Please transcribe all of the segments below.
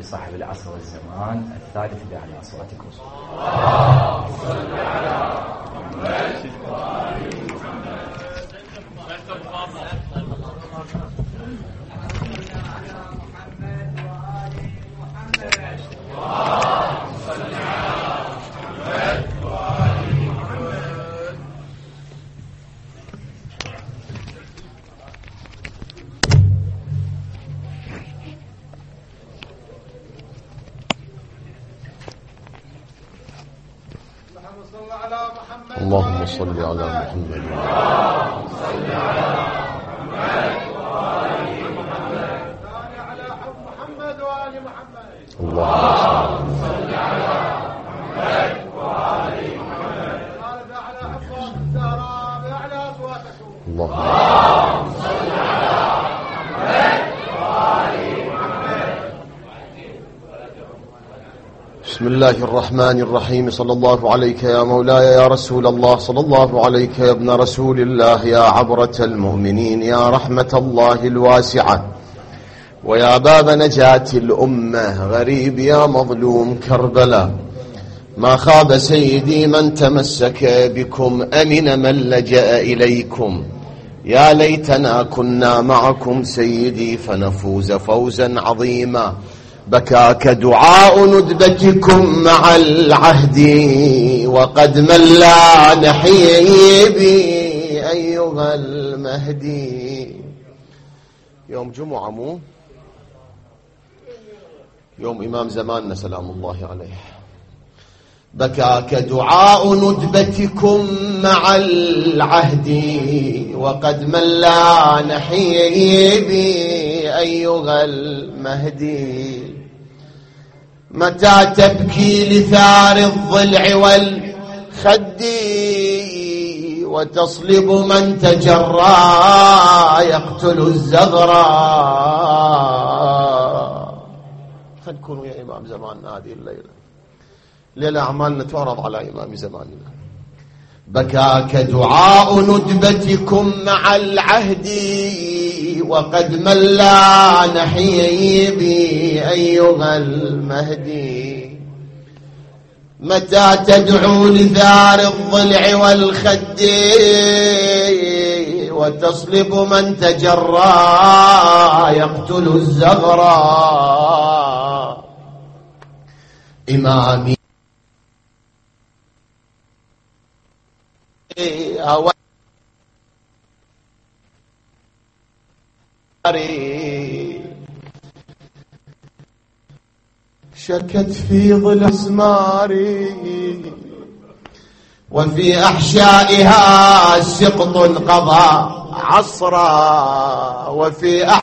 بصاحب العصر والزمان الثالث بأعلى أصواتكم. اللهم صل على محمد وآل محمد. اللهم صل على محمد. اللهم صل على محمد وآل محمد. على حب محمد وآل محمد. اللهم صل على محمد وآل محمد. على حب الزهراء بأعلى أصواتكم. اللهم صل على محمد وآل محمد. بسم الله الرحمن الرحيم. صلى الله عليك يا مولاي يا رسول الله، صلى الله عليك يا ابن رسول الله، يا عبرة المؤمنين، يا رحمة الله الواسعة، ويا باب نجاة الأمة، غريب يا مظلوم كربلاء. ما خاب سيدي من تمسك بكم، أمن من لجأ إليكم. يا ليتنا كنا معكم سيدي فنفوز فوزا عظيما. بكاك دعاء ندبتكم مع العهد، وقد ملا نحيبي أيها المهدي. يوم جمعة مو يوم إمام زماننا سلام الله عليه. بكاك دعاء ندبتكم مع العهد، وقد ملا نحيبي أيها المهدي. متى تبكي لثار الضلع والخد، وتصلب من تجرى يقتل الزغرى. خد كونوا يا إمام زماننا هذه الليلة أعمالنا تعرض على إمام زماننا. بكاك دعاء ندبتكم مع العهد، وقد ملا نحيبي أيها المهدي. متى تدعو لثار الضلع والخد، وتصلب من تجرى يقتل الزغرى. إمامي شكت في ظل أسماري، وفي أحشائها سقط قضى عصرا. وفي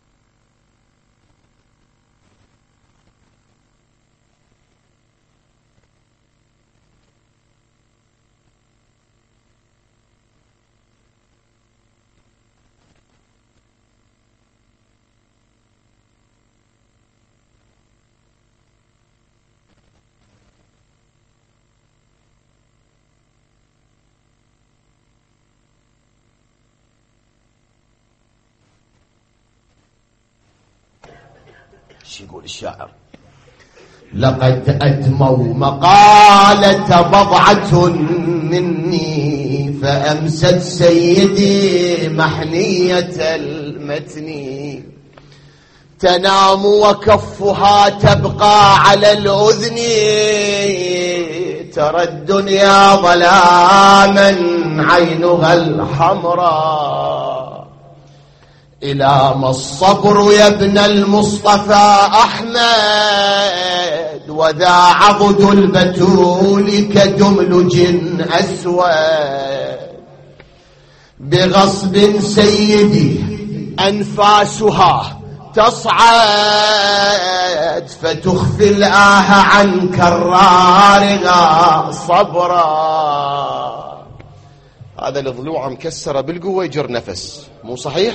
يقول الشاعر: لقد أدموا مقالة بضعة مني، فأمست سيدي محنية المتن. تنام وكفها تبقى على الأذن، ترى الدنيا ظلاما عينها الحمراء. إلى ما الصبر يا ابن المصطفى أحمد، وذا عضد البتول كدملج أسود. بغصب سيدي أنفاسها تصعد، فتخفي الآه عن كرارها صبرا. هذا الضلوع مكسرة بالقوة يجر نفس، مو صحيح؟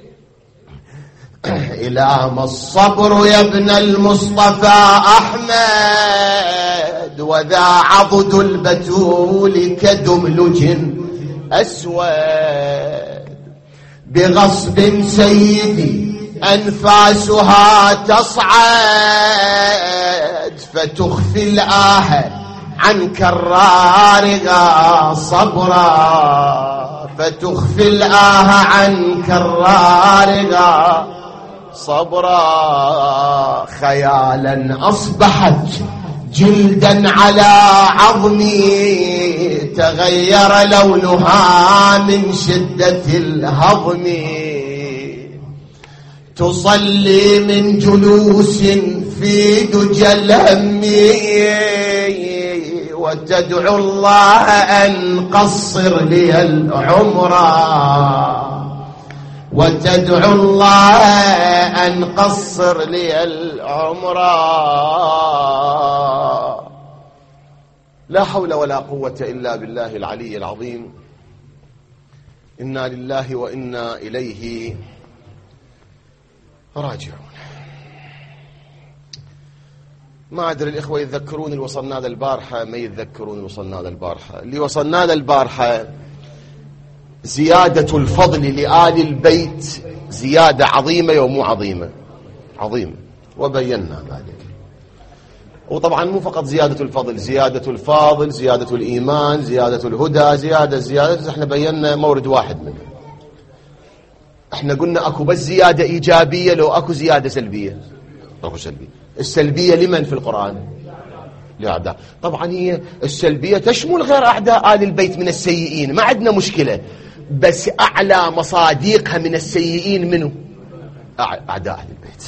إلى ما الصبر يا ابن المصطفى أحمد، وذا عضد البتول كدملج أسود. بغصب سيدي أنفاسها تصعد فتخفي الآه عن كرارها صبرا، فتخفي الآه عن كرارها صبرا. خيالا أصبحت جلدا على عظمي، تغير لونها من شدة الهضم. تصلي من جلوس في دجى الهم، وتدعو الله أن قصر لي العمر، وتدعو الله أن قصر لي العمر. لا حول ولا قوة إلا بالله العلي العظيم. إنا لله وإنا إليه راجعون. ما أدري الإخوة يتذكرون اللي وصلنا له البارحة، ما يتذكرون اللي وصلنا له البارحة. اللي وصلنا له البارحة زيادة الفضل لآل البيت زيادة عظيمة ومو عظيمة؟ عظيمة، وبينا ذلك. وطبعا مو فقط زيادة الفضل، زيادة الفاضل، زيادة الإيمان، زيادة الهدى، زيادة. احنا بينا مورد واحد منه. احنا قلنا اكو بس زيادة إيجابية، لو اكو زيادة سلبية. اكو سلبية. السلبية لمن في القرآن؟ لأعداء. طبعا هي السلبية تشمل غير أعداء آل البيت من السيئين، ما عندنا مشكلة، بس أعلى مصاديقها من السيئين منه أعداء أهل البيت.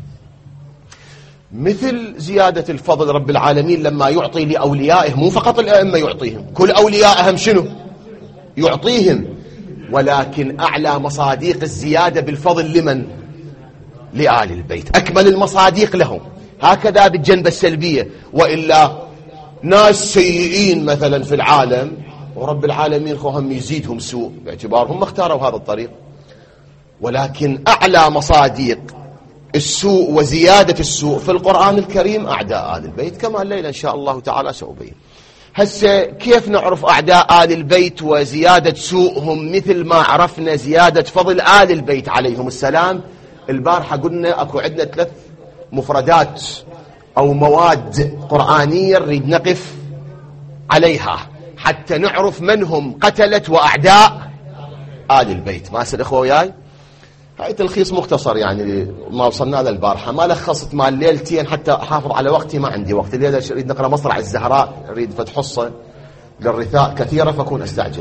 مثل زيادة الفضل رب العالمين لما يعطي لأوليائه، مو فقط الأئمة يعطيهم، كل أوليائهم شنو يعطيهم، ولكن أعلى مصاديق الزيادة بالفضل لمن؟ لآل البيت، أكمل المصاديق لهم. هكذا بالجنبة السلبية. وإلا ناس سيئين مثلا في العالم، ورب العالمين خوهم يزيدهم سوء باعتبارهم ما اختاروا هذا الطريق. ولكن أعلى مصاديق السوء وزيادة السوء في القرآن الكريم أعداء آل البيت، كما الليلة إن شاء الله تعالى سأبين. هسه كيف نعرف أعداء آل البيت وزيادة سوءهم مثل ما عرفنا زيادة فضل آل البيت عليهم السلام؟ البارحة قلنا أكو عندنا 3 مفردات أو مواد قرآنية نريد نقف عليها حتى نعرف من هم قتلة وأعداء آل البيت. ما أسأل إخوة وياي؟ هاي تلخيص مختصر يعني ما وصلنا له البارحة، ما لخصت مال ليلتين حتى أحافظ على وقتي، ما عندي وقت. الليلة أريد نقرأ مصرع الزهراء، أريد فتح حصة للرثاء كثيرة فأكون أستعجل.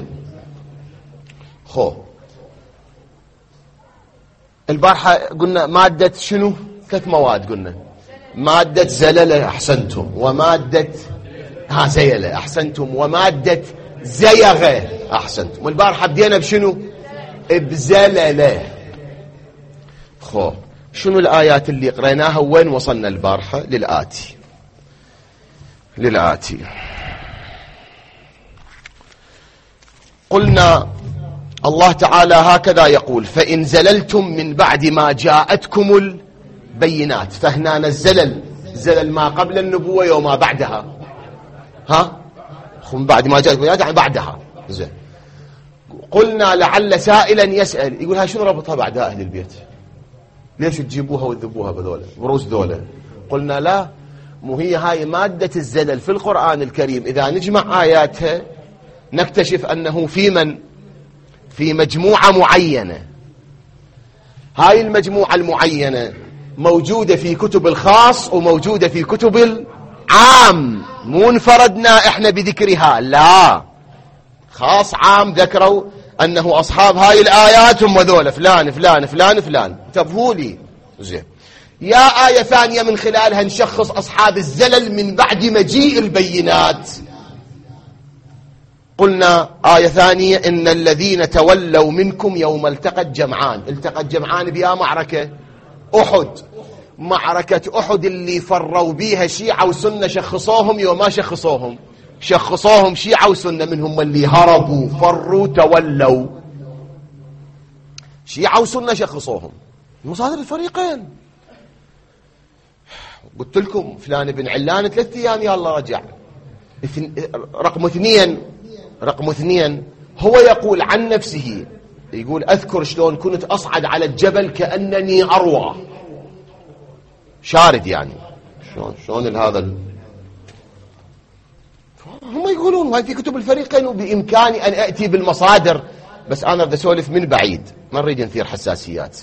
البارحة قلنا مادة شنو؟ 3 مواد قلنا. مادة زللة أحسنتم، ومادة زيلة أحسنتم، ومادة زيغة أحسنتم. والبارحة بدينا بشنو؟ بزللة. شنو الآيات اللي قريناها وين وصلنا البارحة؟ للآتي. قلنا الله تعالى هكذا يقول: فإن زللتم من بعد ما جاءتكم البينات. فهنا الزلل ما قبل النبوة وما بعدها. من بعد ما جاءتكم البينات يعني بعدها. زين. قلنا لعل سائلا يسأل يقول: هاي شنو ربطها بعد أهل البيت؟ ليش تجيبوها وتذبوها بذولا بروس ذولا؟ قلنا لا، مو هي هاي مادة الزلل في القرآن الكريم إذا نجمع آياتها نكتشف أنه في مجموعة معينة. هاي المجموعة المعينة موجودة في كتب الخاص وموجودة في كتب العام، مو انفردنا احنا بذكرها، لا، خاص عام ذكروا أنه أصحاب هاي الآيات هم ذولا فلان فلان فلان فلان. انتبهوا لي زين. يا آية ثانية من خلالها نشخص أصحاب الزلل من بعد مجيء البينات. قلنا آية ثانية: إن الذين تولوا منكم يوم التقى الجمعان. التقى الجمعان بها معركة أحد. معركة أحد اللي فروا بيها شيعة وسنة شخصوهم وما شخصوهم، شخصوهم شيعة وسنة، منهم اللي هربوا فروا تولوا، شيعة وسنة شخصوهم. مصادر الفريقين. قلت لكم فلان بن علان 3 أيام يلا رجع. رقم اثنين هو يقول عن نفسه يقول أذكر شلون كنت أصعد على الجبل كأنني أروى، شارد يعني. شلون هذا هم يقولون هاي في كتب الفريقين، وبإمكاني أن أأتي بالمصادر، بس أنا بدي أسولف من بعيد، ما نريد نثير حساسيات،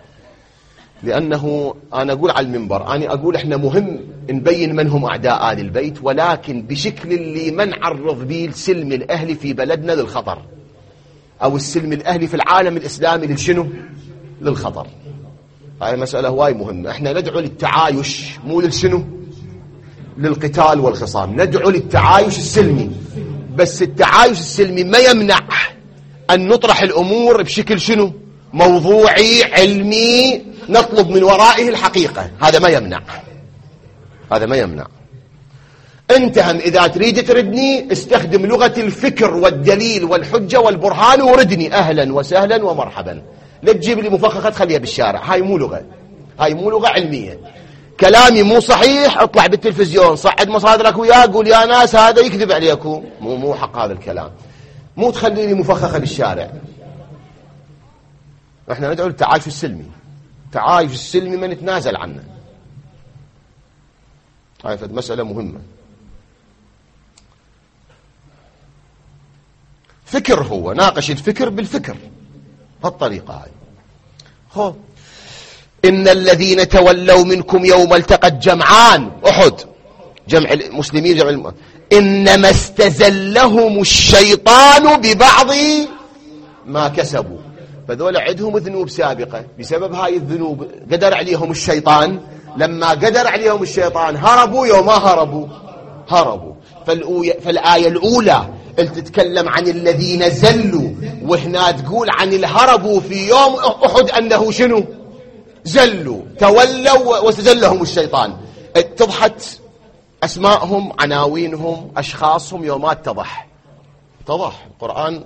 لأنه أنا أقول على المنبر، أنا أقول إحنا مهم نبين من هم أعداء آل البيت، ولكن بشكل اللي ما نعرض به السلم الأهلي في بلدنا للخطر، أو السلم الأهلي في العالم الإسلامي للشنو؟ للخطر. هاي مسألة هواي مهمة. إحنا ندعو للتعايش، مو للشنو؟ للقتال والخصام. ندعو للتعايش السلمي، بس التعايش السلمي ما يمنع أن نطرح الأمور بشكل شنو؟ موضوعي علمي، نطلب من ورائه الحقيقة. هذا ما يمنع، هذا ما يمنع. أنت هم إذا تريد تردني استخدم لغة الفكر والدليل والحجة والبرهان وردني، أهلا وسهلا ومرحبا. لا تجيب لي مفخخة تخليها بالشارع، هاي مو لغة، هاي مو لغة علمية. كلامي مو صحيح اطلع بالتلفزيون صعد مصادرك وياه قول يا ناس هذا يكذب عليكم، مو حق هذا الكلام. مو تخليني مفخخة بالشارع. احنا ندعو للتعايش السلمي، التعايش السلمي ما نتنازل عنه. هاي مسألة مهمة. فكر، هو ناقش الفكر بالفكر هالطريقة هاي. خو إن الذين تولوا منكم يوم التقى الجمعان أحد، جمع المسلمين جمع إنما استزلهم الشيطان ببعض ما كسبوا. فذول عندهم ذنوب سابقة، بسبب هاي الذنوب قدر عليهم الشيطان. لما قدر عليهم الشيطان هربوا، يوم ما هربوا. فالآية الأولى تتكلم عن الذين زلوا، وهنا تقول عن الهربوا في يوم أحد أنه شنو؟ زلوا، تولوا واستزلهم الشيطان. اتضحت أسماءهم، عناوينهم، أشخاصهم، يومات اتضح القرآن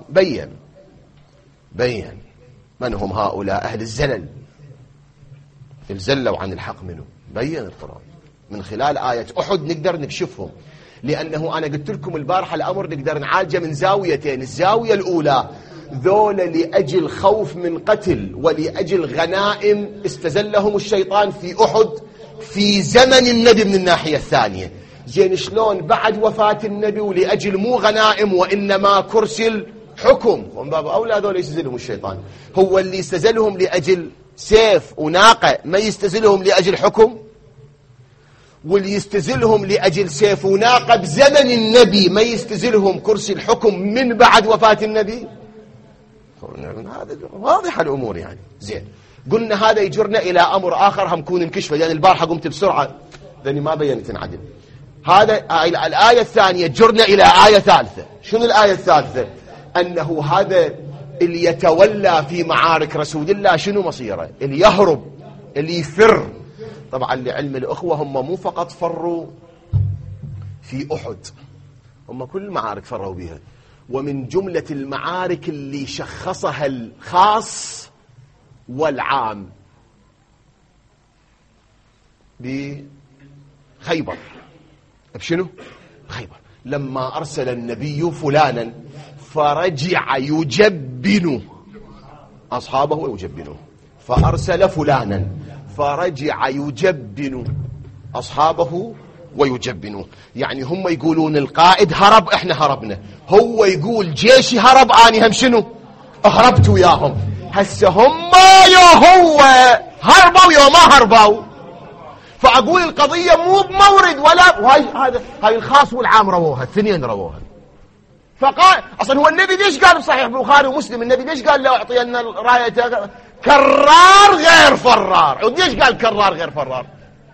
بيّن من هم هؤلاء أهل الزلل، الزلوا عن الحق منه. بيّن القرآن من خلال آية أحد نقدر نكشفهم، لأنه أنا قلت لكم البارحة الأمر نقدر نعالجه من زاويتين. الزاوية الأولى ذول لأجل خوف من قتل ولأجل غنائم استزلهم الشيطان في أحد في زمن النبي. من الناحية الثانية زين شلون بعد وفاة النبي ولأجل مو غنائم وإنما كرسي الحكم، ومن باب أولى ذول يستزلهم الشيطان. هو اللي استزلهم لأجل سيف وناقة، ما يستزلهم لأجل حكم. واللي يستزلهم لأجل سيف وناقة بزمن النبي، ما يستزلهم كرسي الحكم من بعد وفاة النبي. هذا واضح الأمور يعني. زين قلنا هذا يجرنا إلى أمر آخر هم كون نكشفه، لأن البارحة قمت بسرعة لأني ما بينت انعدل. هذا الآية الثانية جرنا إلى آية ثالثة. شنو الآية الثالثة؟ أنه هذا اللي يتولى في معارك رسول الله شنو مصيره؟ اللي يهرب، اللي يفر. طبعا لعلم الأخوة هم مو فقط فروا في أحد، هم كل المعارك فروا بها. ومن جملة المعارك اللي شخصها الخاص والعام بخيبر. بشنو؟ خيبر. لما أرسل النبي فلانا فرجع يجبن أصحابه ويجبنه، فأرسل فلانا فرجع يجبن أصحابه ويجبنوه. يعني هم يقولون القائد هرب، احنا هربنا. هو يقول جيشي هرب، اني هم شنو؟ هربت وياهم. هسه هم يا هو هربوا يا ما هربوا. فاقول القضيه مو بمورد ولا هاي الخاص والعام رووها، الاثنين رووها. فقال اصلا هو النبي ليش قال بصحيح البخاري ومسلم، النبي ليش قال لو اعطينا الرايه كرار غير فرار؟ وليش قال كرار غير فرار؟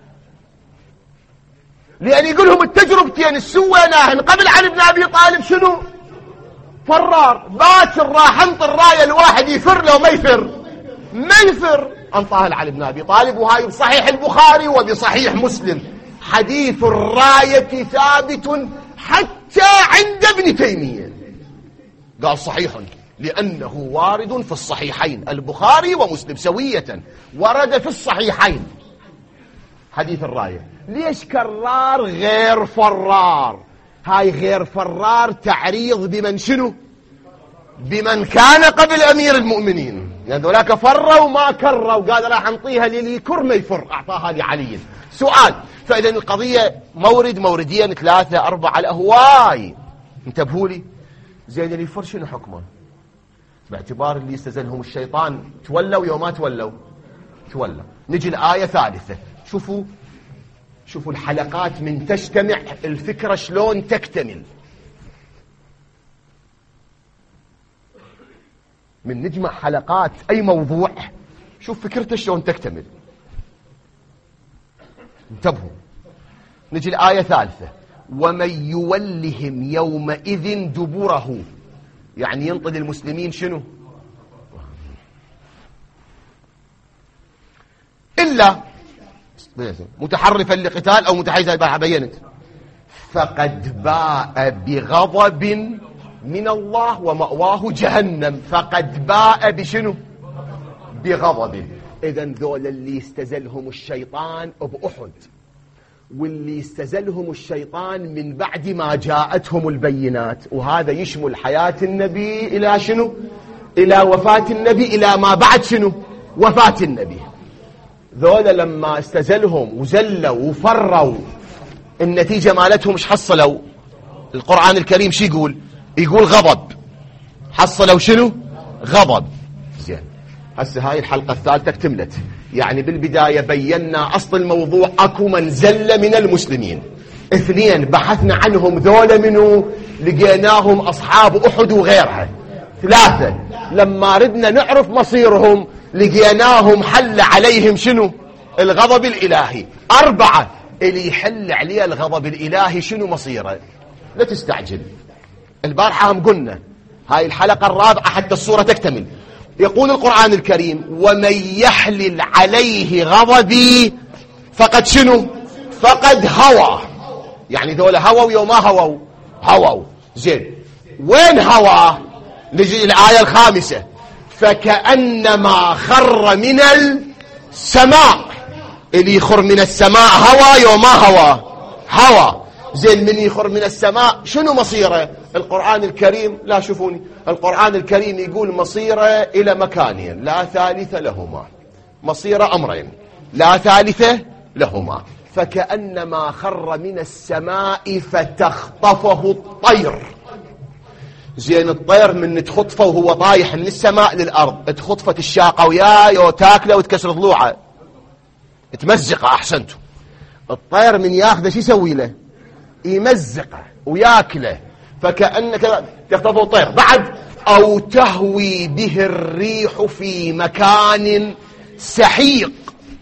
لأن يقولهم التجربتين السويناهن قبل علي بن أبي طالب شنو؟ فرار. باكر راح انطر الراية الواحد يفر لو ما يفر انطاها علي بن أبي طالب. وهاي بصحيح البخاري وبصحيح مسلم. حديث الراية ثابت حتى عند ابن تيمية، قال صحيح لأنه وارد في الصحيحين، البخاري ومسلم سوية ورد في الصحيحين حديث الراية. ليش كرار غير فرار؟ هاي غير فرار تعريض بمن شنو؟ بمن كان قبل أمير المؤمنين، لأن ذولاك فروا وما كروا، قال راح أنطيها للي يكر ما يفر، أعطاها لعلي. سؤال، فإذا القضية موردين 3 4 الأهواي، انتبهوا لي. زين اللي يفر شنو حكمه؟ باعتبار اللي استزلهم الشيطان تولوا يوم ما تولوا نجي الآية 3. شوفوا الحلقات من تجتمع الفكرة شلون تكتمل. من نجمع حلقات أي موضوع شوف فكرته شلون تكتمل. انتبهوا، نجي الآية 3. ومن يولهم يومئذ دبره، يعني ينطل المسلمين شنو؟ إلا متحرفا لقتال أو متحيزا، بينت، فقد باء بغضب من الله ومأواه جهنم. فقد باء بشنو؟ بغضب. إذن ذول اللي استزلهم الشيطان بأحد، واللي استزلهم الشيطان من بعد ما جاءتهم البينات، وهذا يشمل حياة النبي إلى شنو؟ إلى وفاة النبي، إلى ما بعد شنو؟ وفاة النبي. ذول لما استزلهم وزلوا وفروا، النتيجة مالتهم مش حصلوا؟ القرآن الكريم شو يقول؟ يقول غضب. حصلوا شنو؟ غضب. زين، هسه هاي الحلقة الثالثة اكتملت. يعني بالبداية بينا أصل الموضوع، أكو من زل من المسلمين. 2 بحثنا عنهم، ذول منو؟ لقيناهم أصحاب أحد وغيرها. 3 لما ردنا نعرف مصيرهم لقيناهم حل عليهم شنو؟ الغضب الإلهي. 4 اللي يحل عليه الغضب الإلهي شنو مصيره؟ لا تستعجل، البارحة هم قلنا، هاي الحلقة الرابعة حتى الصورة تكتمل. يقول القرآن الكريم: ومن يحلل عليه غضبي فقد شنو؟ فقد هوى. يعني ذولا هووا يوم ما هووا. زين، وين هوى؟ نجي الآية 5: فكأنما خر من السماء. اللي يخر من السماء هوى يوم ما هوى. زين، من يخر من السماء شنو مصيره؟ القرآن الكريم، لا شوفوني، القرآن الكريم يقول مصيره إلى مكانين لا ثالث لهما. مصيره أمرين لا ثالث لهما. فكأنما خر من السماء فتخطفه الطير. زين، الطير من تخطفه وهو طايح من السماء للأرض، تخطفت الشاقة وياه تاكله وتكسر ضلوعه، تمزقه. أحسنتوا. الطير من ياخذه شو يسوي له؟ يمزقه وياكله. فكأنك تخطفه الطير. بعد: أو تهوي به الريح في مكان سحيق.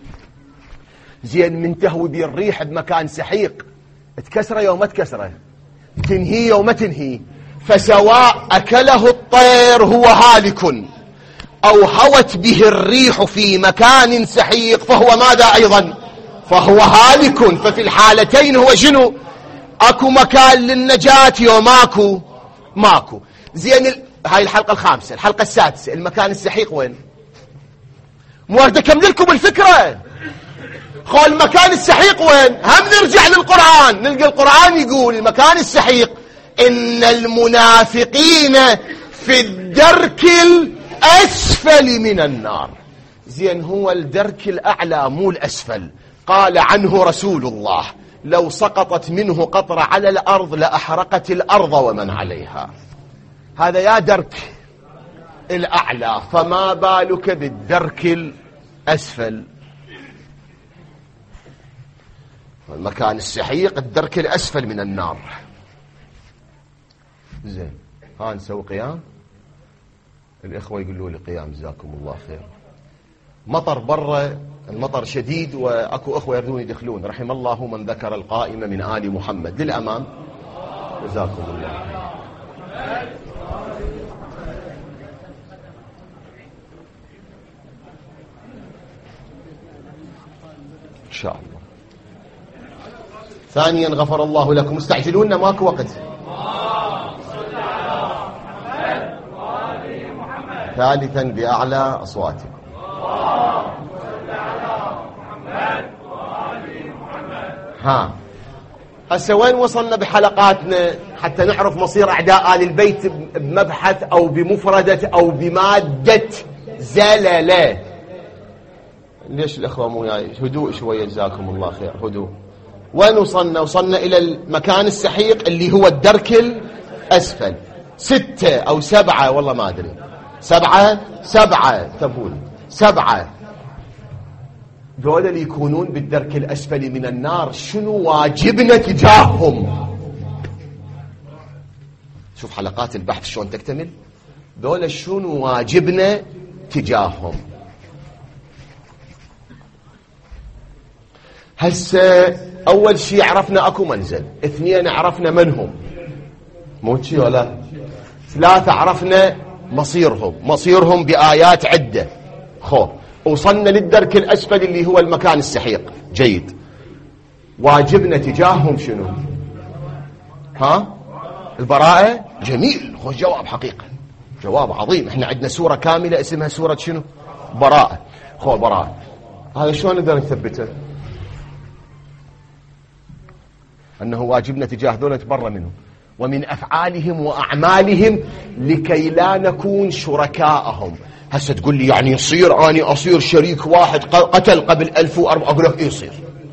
زين، من تهوي به الريح بمكان سحيق، تكسره يوم ما تكسره، تنهي يوم ما تنهي. فسواء أكله الطير هو هالك، أو هوت به الريح في مكان سحيق فهو ماذا أيضا؟ فهو هالك. ففي الحالتين هو شنو؟ أكو مكان للنجاة يوم ماكو. زين، هاي الحلقة 5. الحلقة 6: المكان السحيق وين؟ موارد أكمل لكم الفكرة. خول المكان السحيق وين؟ هم نرجع للقرآن، نلقى القرآن يقول المكان السحيق: إن المنافقين في الدرك الأسفل من النار. زين، هو الدرك الأعلى مو الأسفل. قال عنه رسول الله: لو سقطت منه قطرة على الأرض لأحرقت الأرض ومن عليها. هذا يا درك الأعلى، فما بالك بالدرك الأسفل؟ المكان السحيق الدرك الأسفل من النار. زين، ها نسوي قيام. الإخوة يقولوا لي قيام، جزاكم الله خير. مطر برا، المطر شديد، وأكو أخوة يردون يدخلون. رحم الله من ذكر القائمة من آل محمد. للأمام، جزاكم الله خير. إن شاء الله. ثانيا: غفر الله لكم. مستعجلون، ماكو وقت. ثالثا: بأعلى أصواتكم. ها، هسه وين وصلنا بحلقاتنا حتى نعرف مصير أعداء آل البيت بمبحث أو بمفردة أو بمادة زللة؟ ليش الأخوة مو جاي؟ هدوء شوية جزاكم الله خير، هدوء. وين وصلنا؟ وصلنا إلى المكان السحيق اللي هو الدرك الأسفل. 6 أو 7 والله ما أدري، 7 تقول 7 دول اللي يكونون بالدرك الأسفل من النار شنو واجبنا تجاههم؟ شوف حلقات البحث شلون تكتمل. دول شنو واجبنا تجاههم؟ هسه أول شيء عرفنا أكو منزل، 2 عرفنا من هم، مو شي ولا 3 عرفنا مصيرهم بآيات عدة. وصلنا للدرك الأسفل اللي هو المكان السحيق. جيد. واجبنا تجاههم شنو؟ البراءة. جميل. خوش جواب، حقيقة جواب عظيم. احنا عندنا سورة كاملة اسمها سورة شنو؟ براءة. براءة. هذا شلون نقدر نثبته؟ أنه واجبنا تجاه ذولا نتبرأ منهم ومن أفعالهم وأعمالهم لكي لا نكون شركاءهم. هسه تقول لي يعني يصير أني أصير شريك واحد قتل قبل 1400؟ أقول لك يصير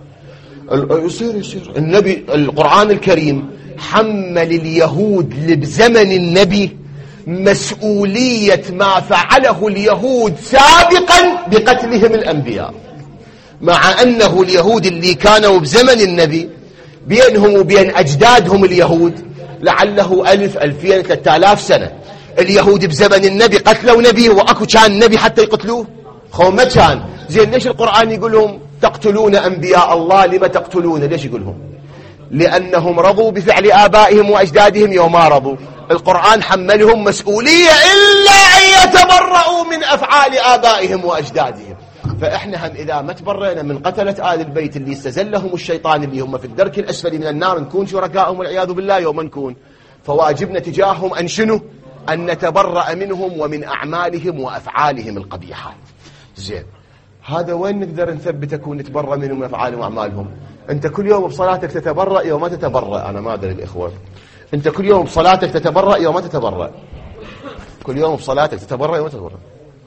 النبي القرآن الكريم حمل اليهود بزمن النبي مسؤولية ما فعله اليهود سابقا بقتلهم الأنبياء، مع أنه اليهود اللي كانوا بزمن النبي بينهم وبين أجدادهم اليهود لعله 1000 2000 3000 سنة. اليهود بزمن النبي قتلوا نبي وأكو كان نبي حتى يقتلوه؟ ما كان. زين ليش القرآن يقول لهم تقتلون أنبياء الله؟ لما تقتلون؟ ليش يقولهم؟ لأنهم رضوا بفعل آبائهم وأجدادهم. يوم ما رضوا القرآن حملهم مسؤولية إلا أن يتبرؤوا من أفعال آبائهم وأجدادهم. فإحنا هم إذا ما تبرئنا من قتلة آل البيت اللي استزلهم الشيطان اللي هم في الدرك الأسفل من النار نكون شركائهم والعياذ بالله يوم نكون. فواجبنا تجاههم أن شنو؟ أن نتبرأ منهم ومن أعمالهم وأفعالهم القبيحات. زين هذا وين نقدر نثبتك ونتبرأ منهم وأفعالهم وأعمالهم؟ أنت كل يوم بصلاتك تتبرأ يوم ما تتبرأ؟ أنا ما أدري الإخوة، أنت كل يوم بصلاتك تتبرأ يوم ما تتبرأ؟ كل يوم بصلاتك تتبرأ يوم ما تتبرأ؟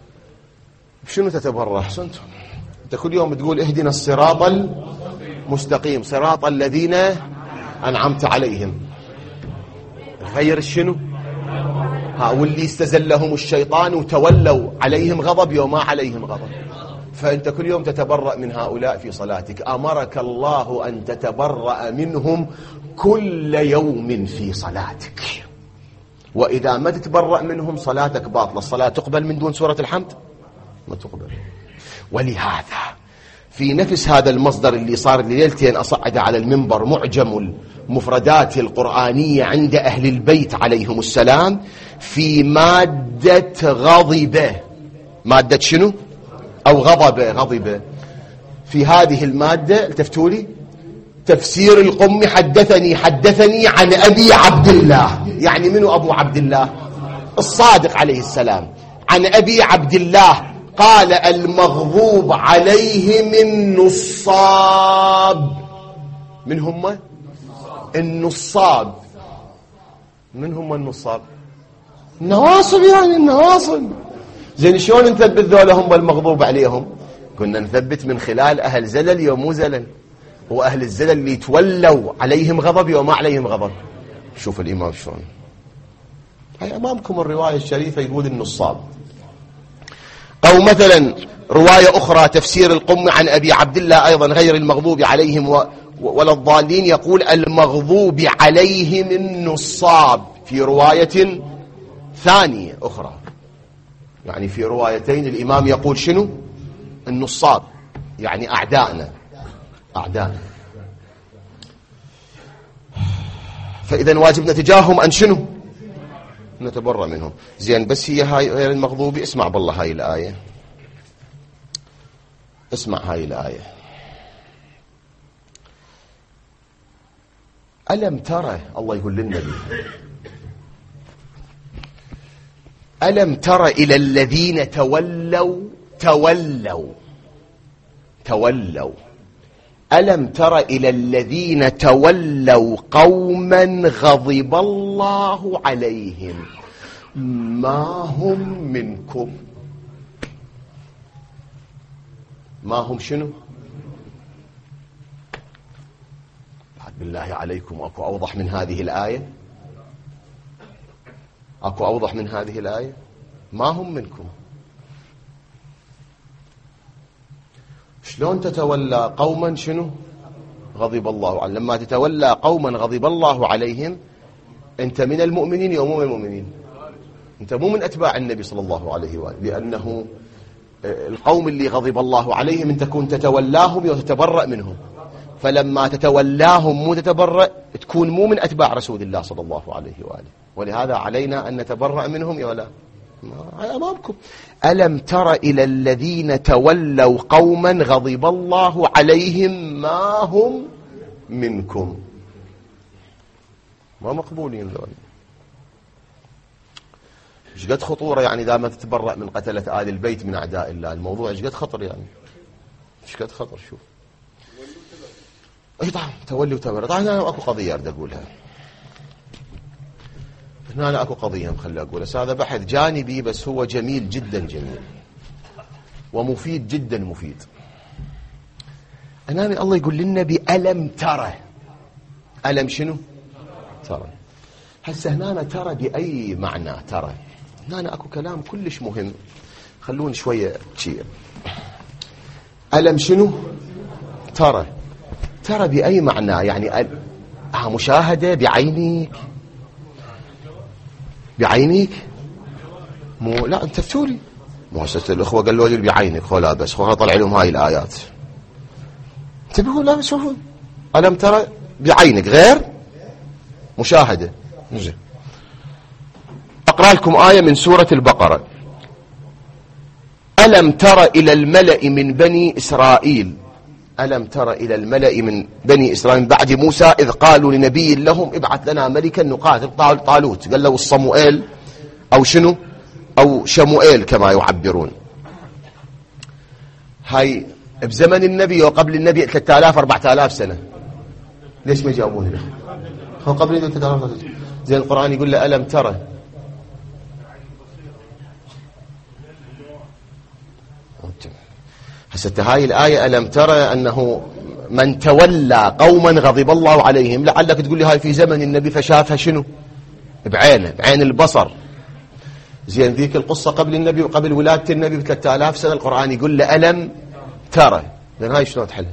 شنو تتبرأ؟ أحسنتم. أنت كل يوم تقول اهدنا الصراط المستقيم صراط الذين أنعمت عليهم، غير شنو؟ واللي استزلهم الشيطان وتولوا عليهم غضب يوم ما عليهم غضب. فأنت كل يوم تتبرأ من هؤلاء في صلاتك. أمرك الله أن تتبرأ منهم كل يوم في صلاتك، وإذا ما تتبرأ منهم صلاتك باطلة. الصلاة تقبل من دون سورة الحمد؟ ما تقبل. ولهذا في نفس هذا المصدر اللي صار ليلتين أصعد على المنبر معجم المفردات القرآنية عند أهل البيت عليهم السلام في مادة غضبة. مادة شنو؟ أو غضبة. في هذه المادة التفتوا لي تفسير القم حدثني عن أبي عبد الله. يعني منو أبو عبد الله؟ الصادق عليه السلام. عن أبي عبد الله قال المغضوب عليهم النصاب. من هم النصاب؟ من هم النصاب؟ النواصب، يعني النواصب. زين شلون نثبت ذولا هم المغضوب عليهم؟ كنا نثبت من خلال أهل زلل يوم مو زلل، وأهل الزلل اللي تولوا عليهم غضب يوم ما عليهم غضب. شوف الإمام شلون. هاي أمامكم الرواية الشريفة يقول النصاب. أو مثلا رواية أخرى تفسير القم عن أبي عبد الله أيضا غير المغضوب عليهم ولا الضالين يقول المغضوب عليهم النصاب في رواية ثانية أخرى. يعني في روايتين الإمام يقول شنو؟ النصاب، يعني أعداءنا. فإذا واجبنا تجاههم أن شنو؟ نتبرأ منهم. زين بس هي هاي غير المغضوب. اسمع بالله هاي الآية، اسمع هاي الآية. ألم ترى، الله يقول للنبي ألم تر إلى الذين تولوا ألم تر إلى الذين تولوا قوما غضب الله عليهم ما هم منكم. ما هم شنو؟ بالله عليكم أكو أوضح من هذه الآية؟ أكو أوضح من هذه الآية؟ ما هم منكم. شلون تتولى قوما شنو؟ غضب الله عليهم. لما تتولى قوما غضب الله عليهم أنت من المؤمنين أو مو من المؤمنين؟ أنت مو من أتباع النبي صلى الله عليه وآله، لأنه القوم اللي غضب الله عليهم أنت كنت تتولاهم وتتبرأ منهم، فلما تتولاهم مو تتبرأ تكون مو من أتباع رسول الله صلى الله عليه وآله، ولهذا علينا أن نتبرأ منهم يا لا أمامكم. ألم تر إلى الذين تولوا قوما غضب الله عليهم ما هم منكم. ما مقبولين ذول. ايش قد خطورة يعني دائما تتبرأ من قتلة آل البيت من أعداء الله. الموضوع ايش قد خطر يعني، ايش قد خطر. شوف اي طبعا تولي وتبرأ. طبعا أنا أكو قضية أريد أقولها هنا. أنا أكو قضية مخلي أقولها. هذا بحث جانبي بس هو جميل جدا جميل ومفيد جدا مفيد. أنا الله يقول للنبي ألم ترى. ألم شنو؟ ترى. هسه هنا ترى بأي معنى ترى؟ هنا أكو كلام كلش مهم، خلون شوية شيء. ألم شنو؟ ترى. ترى بأي معنى يعني؟ مشاهدة بعينك؟ بعينك؟ مو لا أنت فتولي مؤسسة الأخوة قالوا لي بعينك. هو لا بس هو طلع لهم هاي الآيات. انتبهوا لا شوفوا ألم ترى بعينك غير مشاهدة. نجي أقرأ لكم آية من سورة البقرة. ألم تر إلى الملأ من بني إسرائيل. ألم تر إلى الملأ من بني إسرائيل بعد موسى إذ قالوا لنبي لهم ابعث لنا ملكا نقاتل طالوت. قال له الصموئيل أو شنو أو شموئيل كما يعبرون. هاي بزمن النبي وقبل النبي 3000-4000 سنة. ليش ما يجاوبون؟ هو قبل النبي 3000 سنة. زي القرآن يقول له ألم ترى. هسه هاي الآية ألم ترى أنه من تولى قوما غضب الله عليهم. لعلك تقول لي هاي في زمن النبي فشافها شنو بعينه بعين البصر. زين ذيك القصة قبل النبي وقبل ولادة النبي ب3000 سنة القرآن يقول له ألم ترى. لأن هاي شلون تحلها؟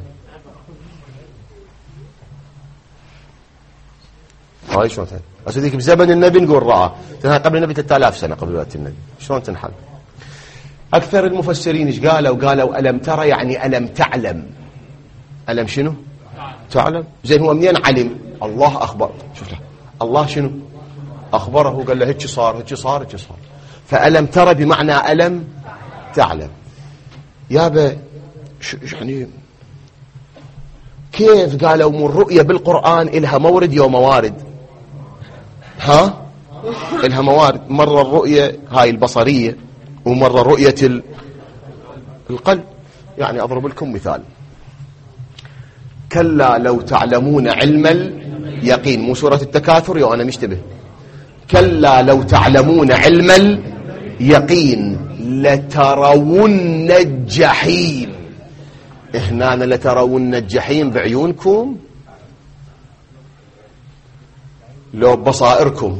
هاي شلون تحلها؟ بس ذيك بزمن النبي نقول رأى. هاي قبل النبي 3000 سنة قبل ولادة النبي. شلون تنحل؟ أكثر المفسرين إيش قالوا؟ قالوا ألم ترى يعني ألم تعلم. ألم شنو؟ تعلم. زين هو منين علم؟ الله أخبر. شوف له الله شنو أخبره قال له هيك صار هيك صار هيك صار. فألم ترى بمعنى ألم تعلم. يابا يعني كيف قالوا مو الرؤية بالقرآن إلها مورد يوم موارد؟ ها إلها موارد. مرة الرؤية هاي البصرية ومرة رؤية القلب. يعني أضرب لكم مثال. كلا لو تعلمون علم اليقين. مو سورة التكاثر يا أنا مشتبه. كلا لو تعلمون علم اليقين لترون الجحيم. هنا لترون الجحيم بعيونكم لو بصائركم.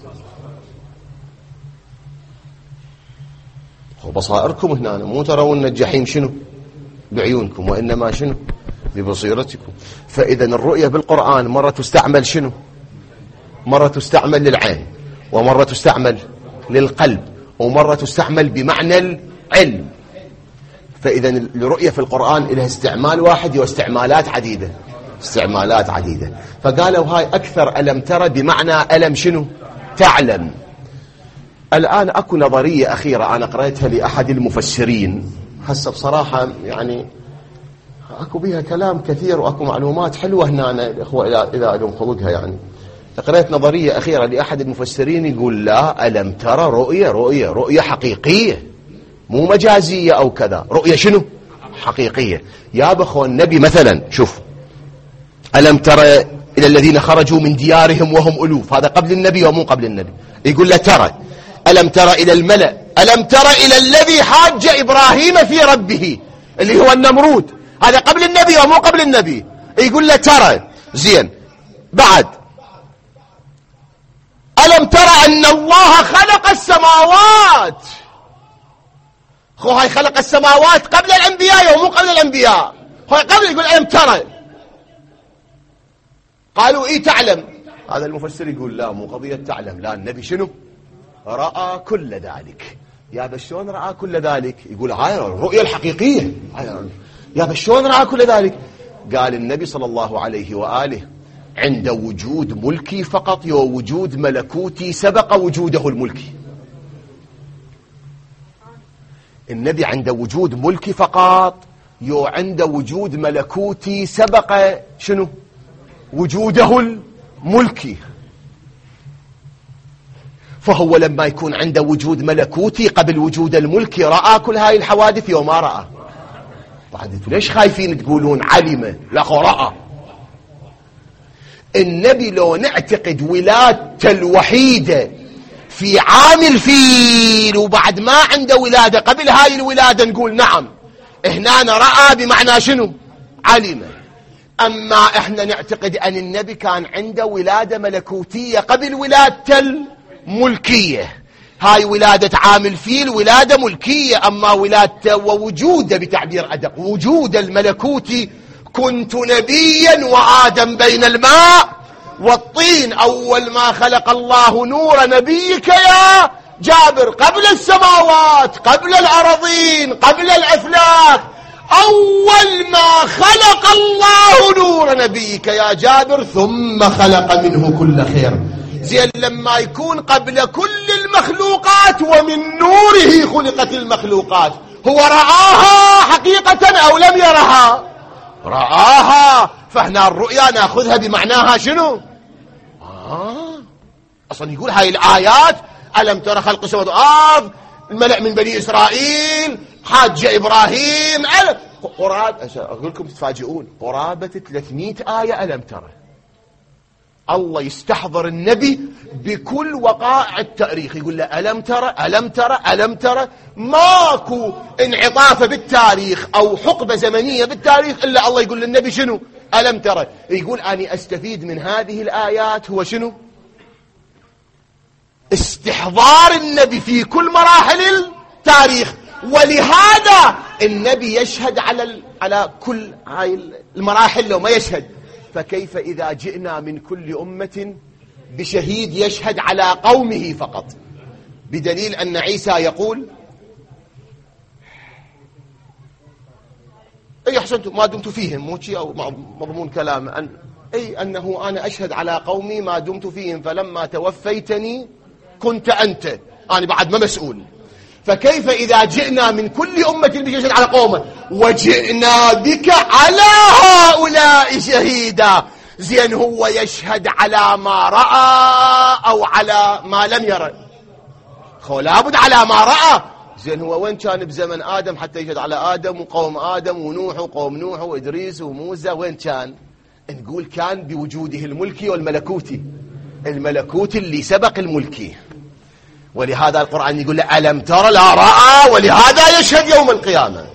وبصائركم هنا مو ترون الجحيم شنو بعيونكم وإنما شنو ببصيرتكم. فإذا الرؤية بالقرآن مرة تستعمل شنو؟ مرة تستعمل للعين ومرة تستعمل للقلب ومرة تستعمل بمعنى العلم. فإذا الرؤية في القرآن لها استعمال واحد واستعمالات عديدة. استعمالات عديدة. فقالوا هاي أكثر ألم ترى بمعنى ألم شنو تعلم. الآن أكو نظرية أخيرة أنا قرأتها لأحد المفسرين. هسه بصراحة يعني أكو بها كلام كثير وأكو معلومات حلوة هنا الإخوة إذا لهم خلقها. يعني قرأت نظرية أخيرة لأحد المفسرين يقول لا ألم ترى رؤية حقيقية مو مجازية أو كذا. رؤية شنو حقيقية. يا بخو النبي مثلا شوف، ألم ترى إلى الذين خرجوا من ديارهم وهم ألوف، هذا قبل النبي ومو قبل النبي. يقول له ترى، ألم ترى إلى الملأ، ألم ترى إلى الذي حاج إبراهيم في ربه اللي هو النمرود، هذا قبل النبي ومو قبل النبي. يقول له ترى زين. بعد ألم ترى أن الله خلق السماوات، خو هاي خلق السماوات قبل الأنبياء ومو قبل الأنبياء، هو قبل. يقول ألم ترى، قالوا إيه تعلم. هذا المفسر يقول لا مو قضية تعلم، لا النبي شنو رأى كل ذلك. يا بشون رأى كل ذلك؟ يقول هاي الرؤية الحقيقية. يا بشون رأى كل ذلك؟ قال النبي صلى الله عليه وآله عند وجود ملكي فقط، يو وجود ملكوتي سبق وجوده الملكي. النبي عند وجود ملكي فقط، يو عند وجود ملكوتي سبق شنو وجوده الملكي. فهو لما يكون عنده وجود ملكوتي قبل وجود الملكي رأى كل هاي الحوادث يوم ما رأى. بعد انتوا ليش خايفين تقولون علم؟ لا رأى. النبي لو نعتقد ولادته الوحيدة في عام الفيل وبعد ما عنده ولادة قبل هاي الولادة نقول نعم، هنا رأى بمعنى شنو علم. أما احنا نعتقد أن النبي كان عنده ولادة ملكوتية قبل ولادته الملكية. هاي ولادة عام الفيل ولادة ملكية، أما ولادته ووجوده بتعبير أدق وجود الملكوتي، كنت نبيا وآدم بين الماء والطين، أول ما خلق الله نور نبيك يا جابر، قبل السماوات قبل الأراضين قبل الأفلاك، أول ما خلق الله نور نبيك يا جابر ثم خلق منه كل خير. زين لما يكون قبل كل المخلوقات ومن نوره خلقت المخلوقات، هو رآها حقيقة أو لم يرها؟ رآها. فهنا الرؤيا ناخذها بمعناها شنو؟ أصلا يقول هاي الآيات ألم ترى خلق السماوات والأرض، الملأ من بني إسرائيل، حاج إبراهيم، أقول لكم تتفاجئون قرابة 300 آية ألم ترى. الله يستحضر النبي بكل وقائع التاريخ، يقول له ألم ترى ألم ترى ألم ترى. ماكو انعطاف بالتاريخ أو حقبة زمنية بالتاريخ إلا الله يقول للنبي شنو ألم ترى. يقول أنا أستفيد من هذه الآيات هو شنو استحضار النبي في كل مراحل التاريخ، ولهذا النبي يشهد على كل هاي المراحل لو ما يشهد. فكيف إذا جئنا من كل أمة بشهيد يشهد على قومه فقط، بدليل أن عيسى يقول أي أحسنتم ما دمت فيهم، مو شيء أو مضمون كلام أي أنه أنا أشهد على قومي ما دمت فيهم، فلما توفيتني كنت أنت، أنا بعد ما مسؤول. فكيف إذا جئنا من كل أمة بشهيد على قومه وجئنا بك على هؤلاء شهيدا. زين هو يشهد على ما رأى أو على ما لم يرى؟ لابد على ما رأى. زين هو وين كان بزمن آدم حتى يشهد على آدم وقوم آدم ونوح وقوم نوح وإدريس وموسى؟ وين كان؟ نقول كان بوجوده الملكي والملكوتي، الملكوتي اللي سبق الملكي. ولهذا القرآن يقول له ألم ترى لا رأى، ولهذا يشهد يوم القيامة.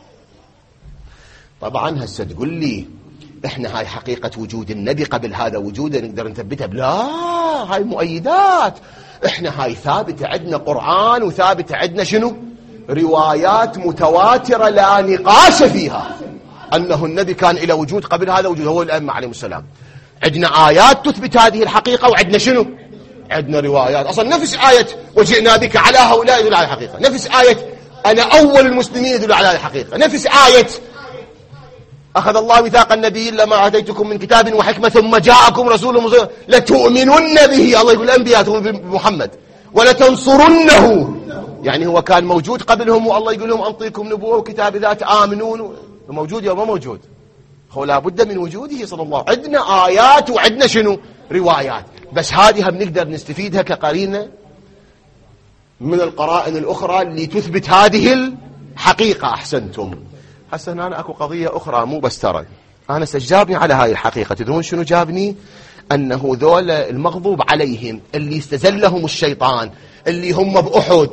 طبعا هسه تقول لي احنا هاي حقيقة وجود النبي قبل هذا وجوده نقدر نثبتها؟ لا، هاي مؤيدات. احنا هاي ثابت عندنا قرآن وثابت عندنا شنو روايات متواترة لا نقاش فيها أنه النبي كان إلى وجود قبل هذا وجود، هو الأئمة عليهم السلام. عندنا آيات تثبت هذه الحقيقة، وعندنا شنو عندنا روايات. أصلا نفس آية وجئنا بك على هؤلاء يدل على الحقيقة، نفس آية أنا أول المسلمين يدل على الحقيقة، نفس آية أخذ الله ميثاق النبي لما آتيتكم من كتاب وحكمة ثم جاءكم رسول مصدق لتؤمنن به. الله يقول أنبياء بمحمد ولتنصرنه، يعني هو كان موجود قبلهم، والله يقول لهم أنطيكم نبوة وكتاب ذات آمنون. موجود يوم ما موجود؟ هو لابد من وجوده صلى الله عليه وسلم. عندنا آيات وعندنا شنو روايات، بس هذه هم نقدر نستفيدها كقرينة من القرائن الأخرى اللي تثبت هذه الحقيقة. أحسنتم. هسه هنا أنا أكو قضية أخرى مو بس ترى أنا سجابني على هاي الحقيقة. تدرون شنو جابني؟ أنه ذول المغضوب عليهم اللي استزلهم الشيطان اللي هم بأحد،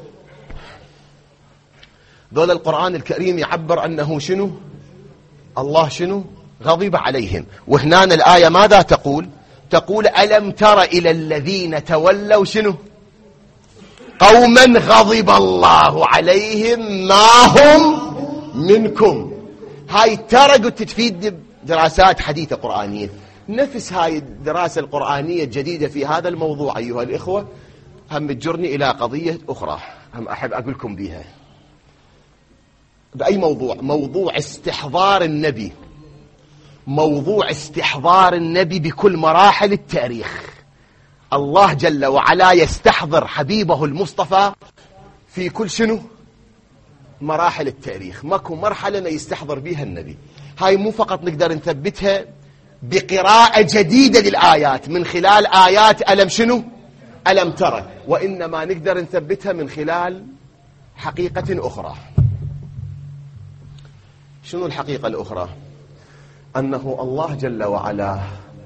ذول القرآن الكريم يعبر أنه شنو؟ الله شنو؟ غضب عليهم. وهنا الآية ماذا تقول؟ تقول ألم تر إلى الذين تولوا شنو؟ قوما غضب الله عليهم ما هم منكم. هاي ترى قلت تفيد دراسات حديثة قرآنية. نفس هاي الدراسة القرآنية الجديدة في هذا الموضوع أيها الإخوة هم تجرني إلى قضية أخرى هم أحب أقولكم بها. بأي موضوع؟ موضوع استحضار النبي، موضوع استحضار النبي بكل مراحل التاريخ. الله جل وعلا يستحضر حبيبه المصطفى في كل شنو؟ مراحل التاريخ. ماكو مرحلة ما يستحضر بها النبي. هاي مو فقط نقدر نثبتها بقراءة جديدة للآيات من خلال آيات ألم شنو؟ ألم ترى، وإنما نقدر نثبتها من خلال حقيقة أخرى. شنو الحقيقة الأخرى؟ أنه الله جل وعلا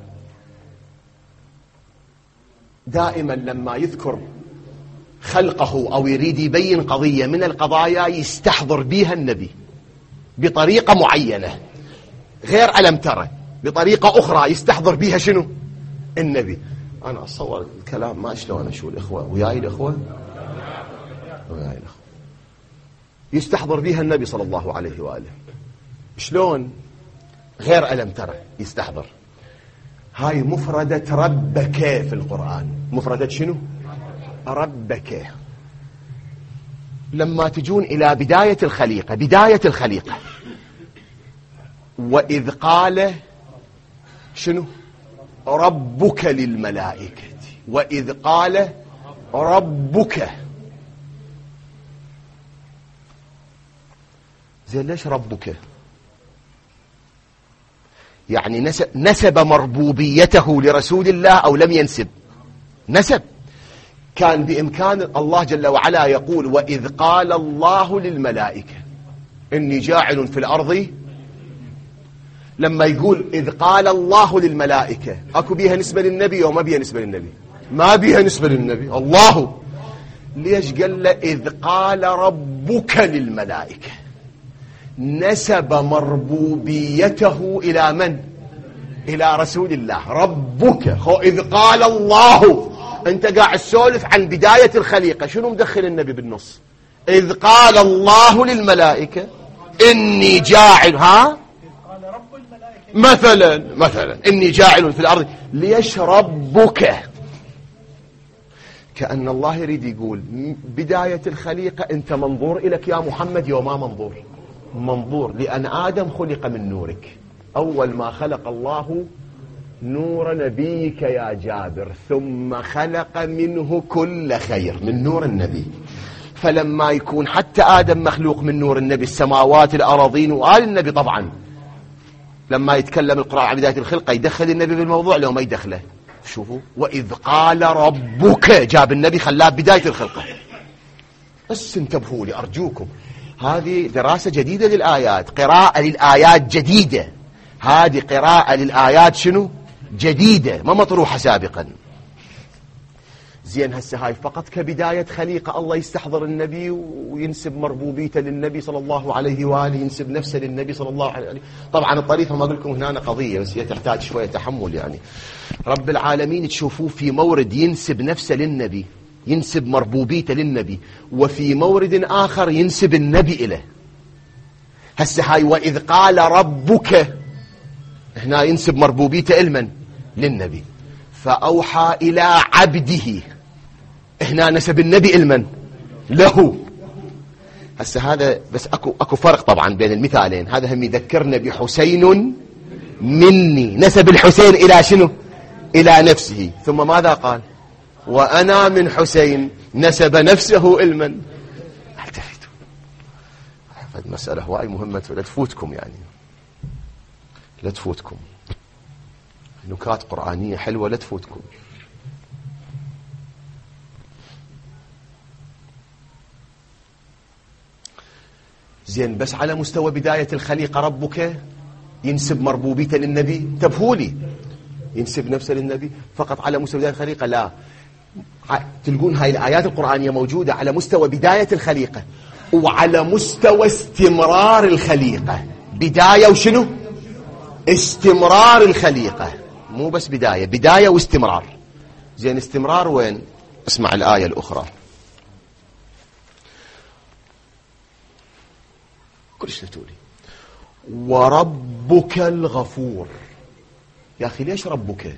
دائما لما يذكر خلقه أو يريد يبين قضية من القضايا يستحضر بها النبي بطريقة معينة غير ألم ترى، بطريقة أخرى يستحضر بها شنو؟ النبي. أنا أتصور الكلام ما شلون أشوف الإخوة وياي الإخوة وياي الإخوة يستحضر بها النبي صلى الله عليه وآله. شلون؟ غير ألم ترى يستحضر. هاي مفردة ربك في القرآن. مفردة شنو؟ ربك. لما تجون إلى بداية الخليقة، بداية الخليقة، وإذ قال شنو؟ ربك للملائكة، وإذ قال ربك. زين ليش ربك؟ يعني نسب مربوبيته لرسول الله أو لم ينسب؟ نسب. كان بإمكان الله جل وعلا يقول وإذ قال الله للملائكة إني جاعل في الأرض. لما يقول إذ قال الله للملائكة أكو بيها نسبة للنبي أو ما بيها نسبة للنبي؟ ما بيها نسبة للنبي. الله ليش قال له إذ قال ربك للملائكة؟ نسب مربوبيته إلى من؟ إلى رسول الله. ربك إذ قال الله. أنت قاعد تسولف عن بداية الخليقة، شنو مدخل النبي بالنص؟ إذ قال الله للملائكة إني جاعل مثلا إني جاعل في الأرض. ليش ربك؟ كأن الله يريد يقول بداية الخليقة أنت منظور إليك يا محمد وما منظور؟ منظور، لأن آدم خلق من نورك. أول ما خلق الله نور نبيك يا جابر، ثم خلق منه كل خير، من نور النبي. فلما يكون حتى آدم مخلوق من نور النبي، السماوات الأراضين وآل النبي طبعا، لما يتكلم القرآن عن بداية الخلقة يدخل النبي بالموضوع لو ما يدخله. شوفوا وإذ قال ربك، جاب النبي خلاه بداية الخلقة. بس انتبهوا لي أرجوكم، هذه دراسة جديدة للآيات، قراءة للآيات جديدة. هذه قراءة للآيات شنو؟ جديدة، ما مطروحة سابقا. زين هسه هاي فقط كبداية خليقة الله يستحضر النبي وينسب مربوبيته للنبي صلى الله عليه وآله، ينسب نفسه للنبي صلى الله عليه وآله. طبعا الطريقة ما أقول لكم هنا قضية، بس هي تحتاج شوية تحمل. يعني رب العالمين تشوفوه في مورد ينسب نفسه للنبي، ينسب مربوبيته للنبي، وفي مورد آخر ينسب النبي إليه. هسه هاي وإذ قال ربك هنا ينسب مربوبيته إلمن؟ للنبي. فأوحى إلى عبده هنا نسب النبي إلمن؟ له. هسه هذا بس أكو فرق طبعا بين المثالين. هذا هم يذكرنا بحسين مني، نسب الحسين إلى شنو؟ إلى نفسه. ثم ماذا قال؟ وأنا من حسين، نسب نفسه إلمن؟ التفتوا، هذه مسألة هواي مهمة لا تفوتكم، يعني لا تفوتكم، نكات قرآنية حلوة لا تفوتكم. زين بس على مستوى بداية الخليقة ربك ينسب مربوبيته للنبي؟ انتبهولي، ينسب نفسه للنبي فقط على مستوى بداية الخليقة؟ لا، تلقون هاي الآيات القرآنية موجودة على مستوى بداية الخليقة وعلى مستوى استمرار الخليقة. بداية وشنو؟ استمرار الخليقة، مو بس بداية، بداية واستمرار. زين استمرار وين؟ اسمع الآية الأخرى، كلش تقولي وربك الغفور. يا أخي ليش ربك؟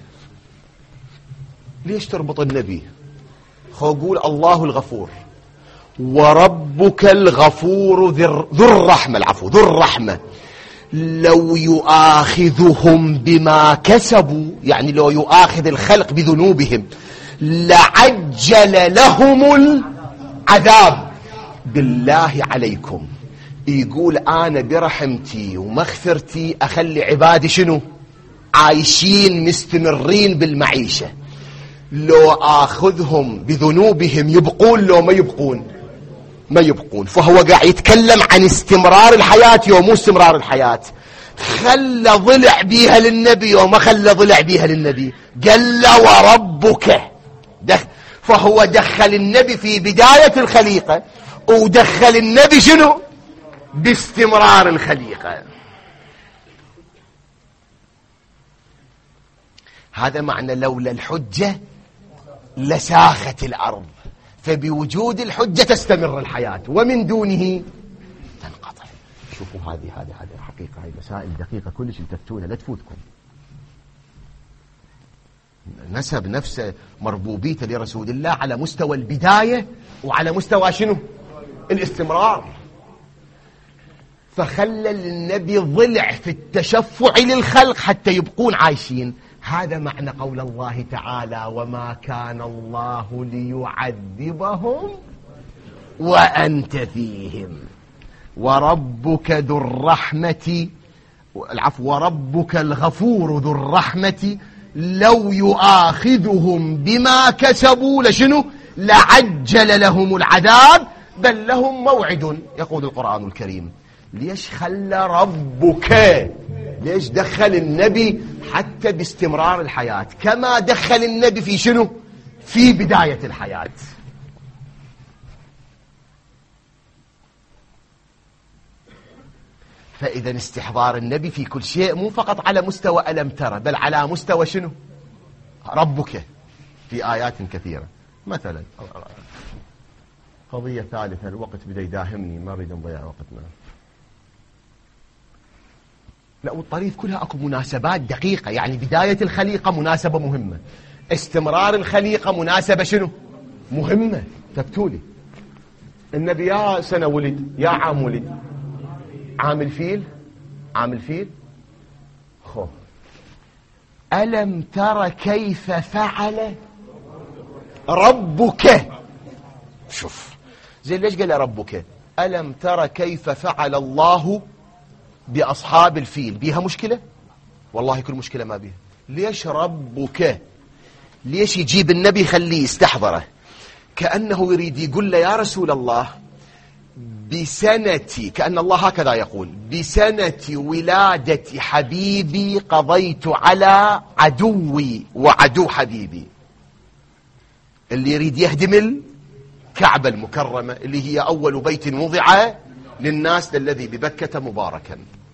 ليش تربط النبي؟ خو قول الله الغفور. وربك الغفور ذو الرحمة، العفو ذو الرحمة، لو يؤاخذهم بما كسبوا، يعني لو يؤاخذ الخلق بذنوبهم لعجل لهم العذاب. بالله عليكم يقول أنا برحمتي ومغفرتي أخلي عبادي شنو؟ عايشين مستمرين بالمعيشة. لو آخذهم بذنوبهم يبقون لو ما يبقون؟ ما يبقون. فهو قاعد يتكلم عن استمرار الحياة ومو استمرار الحياة. خلى ضلع بيها للنبي وما خلى ضلع بيها للنبي، قال له وربك. فهو دخل النبي في بداية الخليقة ودخل النبي شنو؟ باستمرار الخليقة. هذا معنى لولا الحجة لساخت الأرض، فبوجود الحجة تستمر الحياة ومن دونه تنقطع. شوفوا هذه حقيقة، هذه مسائل دقيقة كلش التفتونها لا تفوتكم. نسب نفسه مربوبيته لرسول الله على مستوى البداية وعلى مستوى شنو؟ الاستمرار. فخلى النبي ضلع في التشفع للخلق حتى يبقون عايشين. هذا معنى قول الله تعالى وما كان الله ليعذبهم وأنت فيهم وربك ذو الرحمة، العفو، وربك الغفور ذو الرحمة لو يؤاخذهم بما كسبوا لشنو؟ لعجل لهم العذاب بل لهم موعد. يقول القرآن الكريم ليش خلى ربك؟ ليش دخل النبي حتى باستمرار الحياة كما دخل النبي في شنو؟ في بداية الحياة. فإذا استحضار النبي في كل شيء مو فقط على مستوى ألم ترى، بل على مستوى شنو؟ ربك في آيات كثيرة. مثلا قضية ثالثة، الوقت بدأ يداهمني ما أريد نضيع وقتنا. لا، والطريف كلها أكو مناسبات دقيقة، يعني بداية الخليقة مناسبة مهمة، استمرار الخليقة مناسبة شنو؟ مهمة. تبتولي النبي يا سنة ولد، يا عام ولد، عام الفيل، عام الفيل. خو ألم تر كيف فعل ربك؟ شوف زي ليش قال ربك؟ ألم تر كيف فعل الله بأصحاب الفيل؟ بيها مشكلة؟ والله كل مشكلة ما بيها. ليش ربك؟ ليش يجيب النبي خليه يستحضره كأنه يريد يقول له يا رسول الله بسنة، كأن الله هكذا يقول بسنة ولادة حبيبي قضيت على عدوي وعدو حبيبي. اللي يريد يهدم الكعبة المكرمة اللي هي أول بيت وضع للناس الذي ببكة مباركا.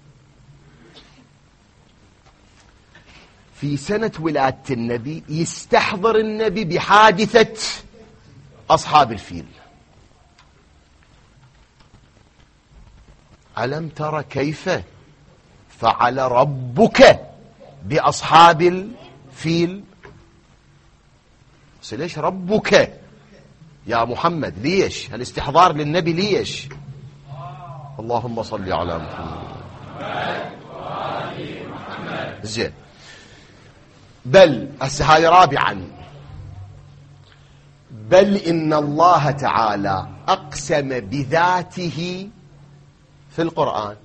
في سنة ولادة النبي يستحضر النبي بحادثة أصحاب الفيل. ألم تر كيف فعل ربك بأصحاب الفيل؟ ليش ربك يا محمد؟ ليش الاستحضار للنبي؟ ليش؟ اللهم صل على محمد. زين. بل هاي رابعا، بل إن الله تعالى أقسم بذاته في القرآن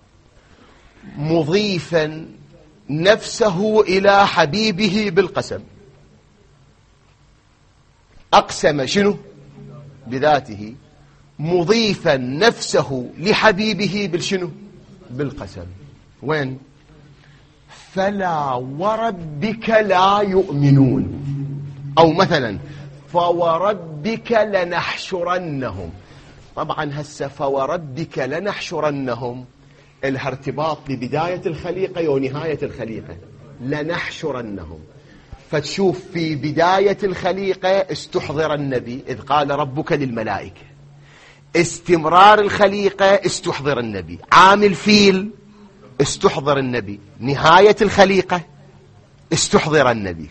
مضيفا نفسه إلى حبيبه بالقسم. أقسم شنو؟ بذاته مضيفا نفسه لحبيبه بالشنو؟ بالقسم. وين؟ فلا وربك لا يؤمنون. أو مثلا فوربك لنحشرنهم. طبعا هسه فوربك لنحشرنهم لها ارتباط ببداية الخليقة ونهاية الخليقة. لنحشرنهم، فتشوف في بداية الخليقة استحضر النبي إذ قال ربك للملائكة، استمرار الخليقة استحضر النبي، عامل فيل استحضر النبي، نهاية الخليقة استحضر النبي.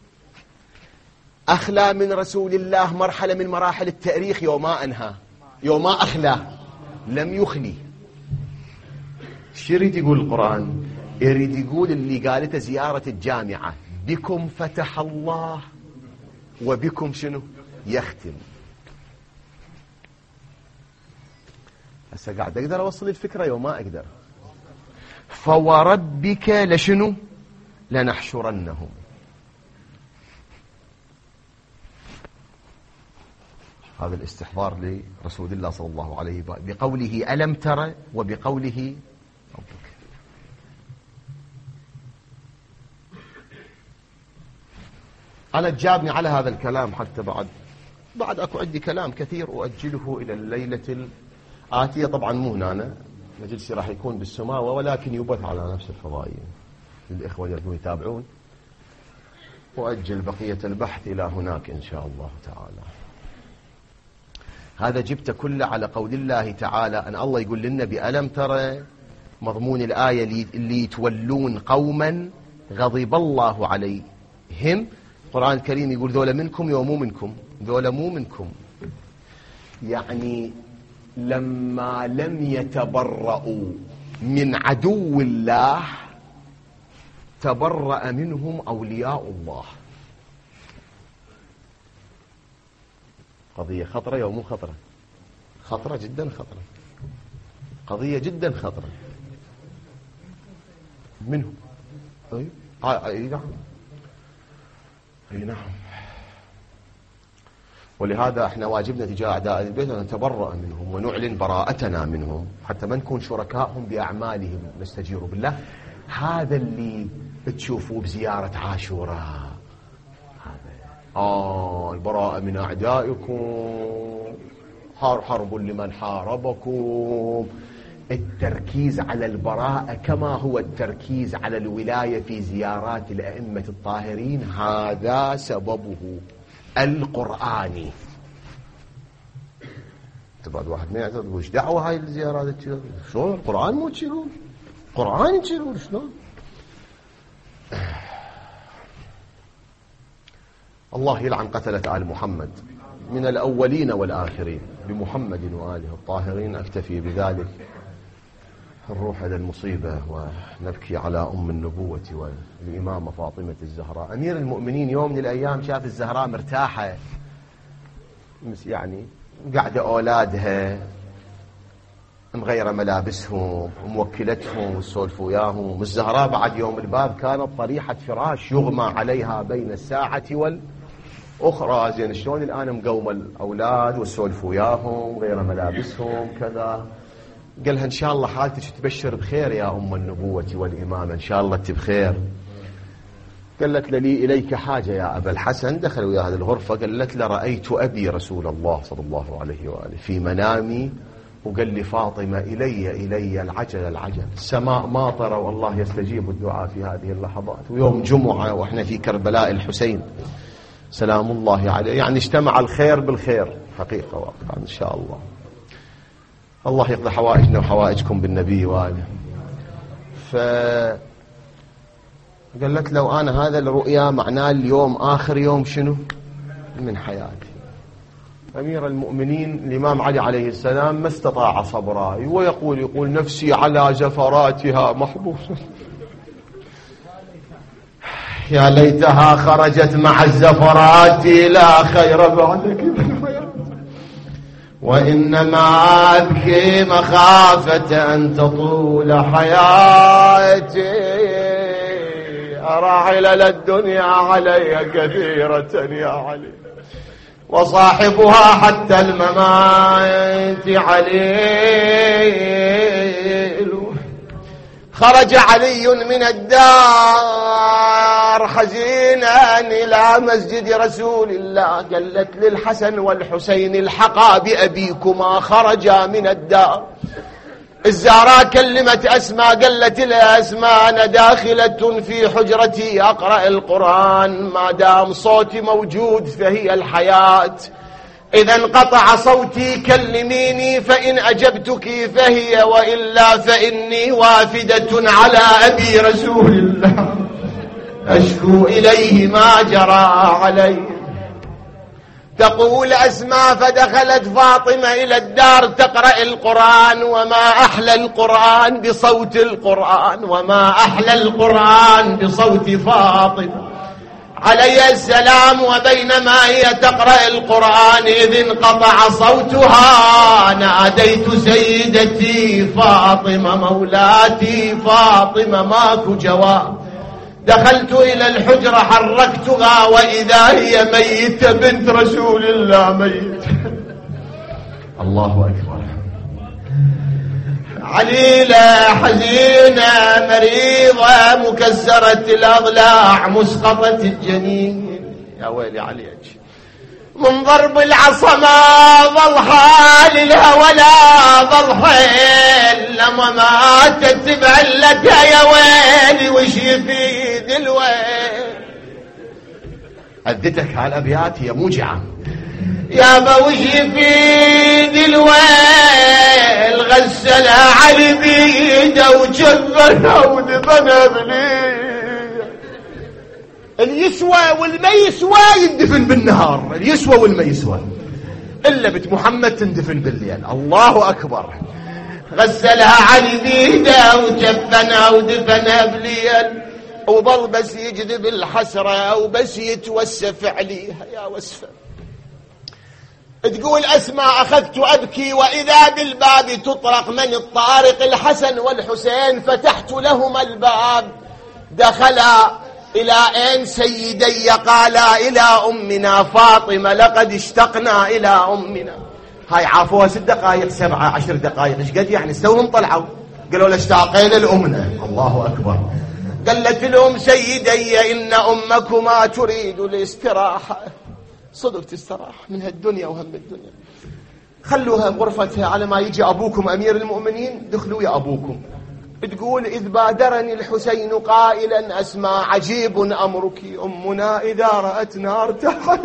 أخلى من رسول الله مرحلة من مراحل التاريخ يوم ما أنهى، يوم ما أخلى، لم يخلي. شو يريد يقول القرآن؟ يريد يقول اللي قالته زيارة الجامعة، بكم فتح الله وبكم شنو يختم. هسه قاعد أقدر أوصل الفكرة يوم ما أقدر. فوربك لشنو؟ لنحشرنهم. هذا الاستحضار لرسول الله صلى الله عليه وسلم بقوله ألم ترى وبقوله ربك. أنا تجابني على هذا الكلام حتى بعد أكو عندي كلام كثير أؤجله إلى الليلة الآتية. طبعا مو هنا، مجلسي راح يكون بالسماوة ولكن يبث على نفس الفضائية للإخوة يريدون يتابعون. وأجل بقية البحث إلى هناك إن شاء الله تعالى. هذا جبت كله على قول الله تعالى أن الله يقول للنبي ألم ترى، مضمون الآية اللي يتولون قوما غضب الله عليهم. القرآن الكريم يقول ذولا منكم يومو منكم، ذولا مو منكم، يعني لما لم يتبرؤوا من عدو الله تبرأ منهم أولياء الله. قضية خطرة يوم مو خطرة؟ خطرة جدا خطرة، قضية جدا خطرة. منهم أي نعم، أي نعم. ولهذا احنا واجبنا تجاه أعداء البيت أن نتبرأ منهم ونعلن براءتنا منهم حتى ما نكون شركائهم بأعمالهم، نستجير بالله. هذا اللي تشوفوه بزيارة عاشوراء، البراءة من أعدائكم، حرب لمن حاربكم. التركيز على البراءة كما هو التركيز على الولاية في زيارات الأئمة الطاهرين، هذا سببه القرآني. تبعد واحد ما يعتقد وش دعوة هاي الزيارات؟ شلون القرآن مو تشيلون؟ القرآن تشيلون شلون؟ الله يلعن قتلة آل محمد من الأولين والآخرين، بمحمد وآله الطاهرين. أكتفي بذلك. نروح إلى المصيبة ونبكي على أم النبوة والإمامة فاطمة الزهراء. أمير المؤمنين يوم من الأيام شاف الزهراء مرتاحة، يعني قاعدة أولادها مغيرة ملابسهم وموكلتهم وسولفوا وياهم. الزهراء بعد يوم الباب كانت طريحة فراش يغمى عليها بين الساعة والأخرى. زين شلون الآن مقومة الأولاد وسولفوا وياهم غير ملابسهم كذا. قالها إن شاء الله حالتك تبشر بخير يا أم النبوة والإمامة، إن شاء الله تبخير. قالت لي إليك حاجة يا أبا الحسن. دخل ويا هذه الغرفة، قالت له رأيت أبي رسول الله صلى الله عليه وآله في منامي، وقال لي فاطمة إلي العجل، السماء ماطرة والله يستجيب الدعاء في هذه اللحظات. ويوم جمعة وإحنا في كربلاء الحسين سلام الله عليه، يعني اجتمع الخير بالخير حقيقة واقعا إن شاء الله. الله يقضي حوائجنا وحوائجكم بالنبي وآله. قالت لو أنا هذا الرؤيا معناه اليوم آخر يوم شنو من حياتي. أمير المؤمنين الإمام علي عليه السلام ما استطاع صبرا، ويقول نفسي على زفراتها محبوسة، يا ليتها خرجت مع الزفرات لا خير بعدك، وإنما أبكي مخافة أن تطول حياتي، أراحل للدنيا علي كثيرة يا علي، وصاحبها حتى الممات عليل. خرج علي من الدار حزينا إلى مسجد رسول الله. قالت للحسن والحسين الحقا بأبيكما. خرجا من الدار. الزهراء كلمت أسماء، قالت لها أسماء أنا داخلة في حجرتي أقرأ القرآن، ما دام صوتي موجود فهي الحياة، إذا انقطع صوتي كلميني فإن أجبتك فهي، وإلا فإني وافدة على أبي رسول الله أشكو إليه ما جرى علي. تقول أسماء فدخلت فاطمة إلى الدار تقرأ القرآن، وما أحلى القرآن بصوت القرآن، وما أحلى القرآن بصوت فاطمة عليه السلام. وبينما هي تقرأ القرآن إذ انقطع صوتها ناديت سيدتي فاطمة مولاتي فاطمة، ماكو جواب. دخلت إلى الحجرة حركتها وإذا هي ميتة، بنت رسول الله ميتة. الله أكبر. عليلة حزينة مريضة مكسرة الأضلاع مسقطة الجنين. يا ويلي عليك من ضرب العصا ما ظل حالها ولا ظل حيل، لما ماتت بعلتها يا ويلي وش يفيد الويل. أدتك هالأبيات هي موجعة يابا وش يفيد الويل. غسلها علي بيده وجبرها ودفنها بليه. اليسوى والما يسوى يندفن بالنهار، اليسوى والما يسوى، إلا بنت محمد تندفن بالليل. الله أكبر. غسلها علي بيده وجبنها ودفنها بليل، وظل بس يجذب الحسرة وبس يتوسف عليها. يا وسفة. تقول أسماء أخذت أبكي وإذا بالباب تطرق. من الطارق؟ الحسن والحسين. فتحت لهما الباب دخلا. إلى أين سيدي؟ قالا إلى أمنا فاطمة، لقد اشتقنا إلى أمنا. هاي عافوها 6 دقائق 7 10 دقائق، ايش قد يعني استوهم طلعوا قالوا لاشتاقين لأمنا. الله أكبر. قالت لهم سيدي إن أمكما تريد الاستراحة. صدق تستراح من هالدنيا وهم الدنيا، خلوها غرفتها على ما يجي أبوكم أمير المؤمنين، دخلوا يا أبوكم. تقول إذ بادرني الحسين قائلا أسماء عجيب أمرك، أمنا إذا رأتنا ارتحت.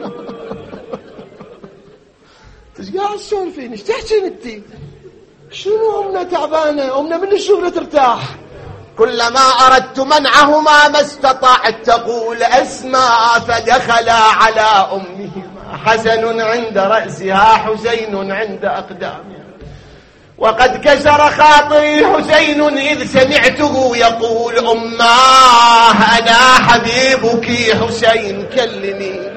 تشقاع السولفين ايش تحكين انتي؟ شنو أمنا تعبانة؟ أمنا من الشغل ترتاح. كلما أردت منعهما ما استطعت. تقول أسماء فدخلا على أمهما، حسن عند رأسها حسين عند أقدامها. وقد كسر خاطري حسين إذ سمعته يقول أماه أنا حبيبك حسين كلمي.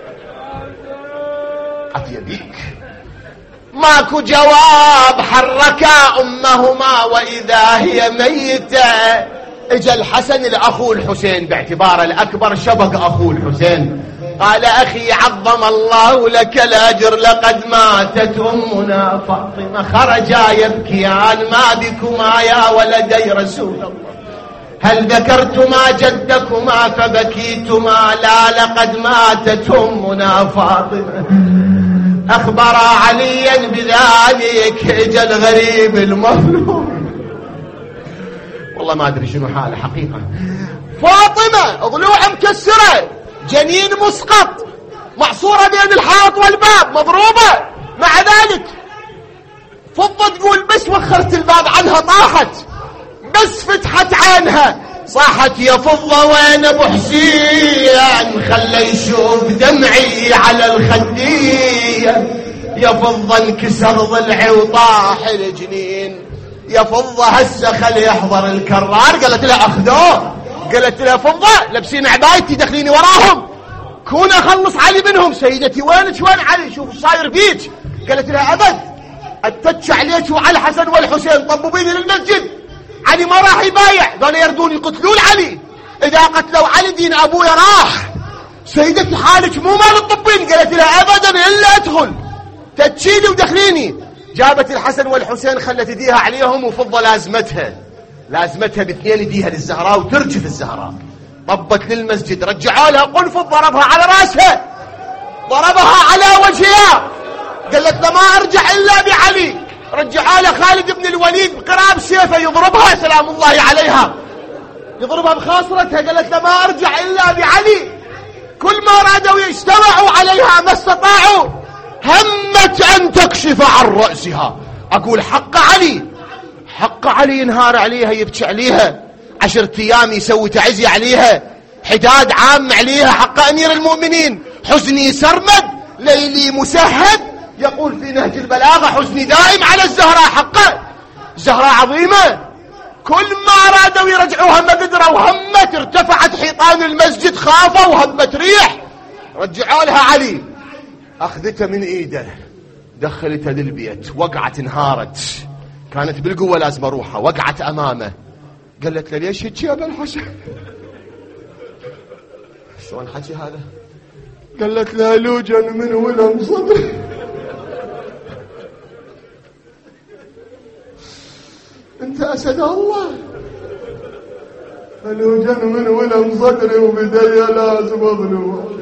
عفيا بيك. ماكو جواب. حركا أمهما وإذا هي ميتة. اجى الحسن لأخو الحسين باعتباره الأكبر، شبك أخو الحسين. قال أخي عظم الله لك الأجر، لقد ماتت أمنا فاطمة. خرجا يبكيان ما بكما يا ولدي رسول الله، هل ذكرتما جدكما فبكيتما؟ لا لقد ماتت أمنا فاطمة. أخبر عليا بذلك. اجى الغريب المظلوم، والله ما أدري شنو حاله حقيقة. فاطمة ضلوع مكسرة، جنين مسقط، محصورة بين الحائط والباب، مضروبة. مع ذلك فضة تقول بس وخرت الباب عنها طاحت، بس فتحت عينها صاحت يا فضة وين ابو حسين؟ خلى يشوف دمعي على الخدية. يا فضة انكسر ضلعي وطاح الجنين. يا فضة هسه خلي يحضر الكرار. قالت لها اخذوه. قالت لها فضة لابسين عبايتي داخليني وراهم، كون اخلص علي منهم. سيدتي وينك؟ وين علي؟ شوف صاير بيك. قالت لها ابد اتتش عليك وعلى الحسن والحسين، طبوا بيني للمسجد. علي ما راح يبايع، قالوا يردون يقتلون علي. اذا قتلوا علي دين ابويا راح. سيدتي حالك مو مال الطبين. قالت لها أبدا إلا أدخل، تتشيلي ودخليني. جابت الحسن والحسين، خلت يديها عليهم وفضة لازمتها باثنين يديها للزهراء وترجف الزهراء. طبت للمسجد، رجعوا لها قنفذ، ضربها على راسها، ضربها على وجهها. قالت له ما أرجع إلا بعلي. رجعوا له خالد بن الوليد بقراب سيفه يضربها سلام الله عليها، يضربها بخاصرتها. قالت له ما أرجع إلا بعلي. كل ما رادوا يجتمعوا عليها ما استطاعوا. همت أن تكشف عن رأسها. أقول حق علي ينهار عليها، يبكي عليها 10 أيام، يسوي تعزية عليها، حداد عام عليها. حق أمير المؤمنين حزني سرمد ليلي مسهد. يقول في نهج البلاغة حزني دائم على الزهراء. حقه زهراء عظيمة. كل ما رادوا يرجعوها ما قدروا. همت، ارتفعت حيطان المسجد، خافوا وهبت ريح. رجعوا لها علي، أخذتها من إيده، دخلتها للبيت. وقعت، انهارت، كانت بالقوة لازم أروحها. وقعت أمامه، قالت له ليش هيك يا ابن الحسن؟ شلون حكي هذا؟ قالت له لوجن من ولم صدري. انت أسد الله. لوجن من ولم صدري وبدي لازم اظلم.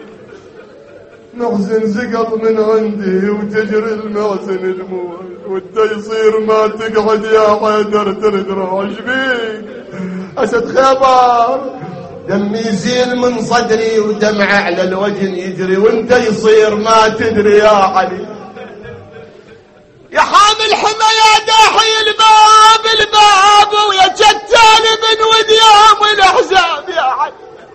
محزن زقط من عندي وتجري المحزن دموع، وانت يصير ما تقعد يا حيدر تردر. عشبيك أسد خبر، دمي يزيل من صدري ودمع على الوجه يجري، وانت يصير ما تدري يا علي. يا حامل حمى يا داحي الباب ويا جتال من وديام الأحزاب يا علي.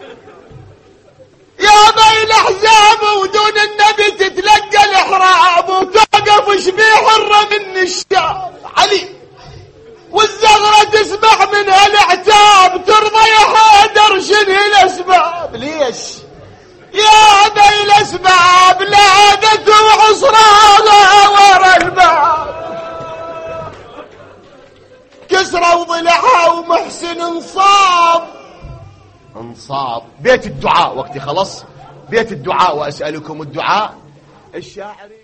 يا بين الأحزاب ودون النبي تتلقى الإحراب، وتوقف شبيه حرة من الشام علي. والزغرة تسمع منها العتاب، ترضى يا حيدر شنه الأسباب؟ ليش يا بين الأسباب لعادت وعصراها ورا الباب. كسرى وضلعها ومحسن انصاب. بيت الدعاء، وقتي خلص. بيت الدعاء، وأسألكم الدعاء. الشاعر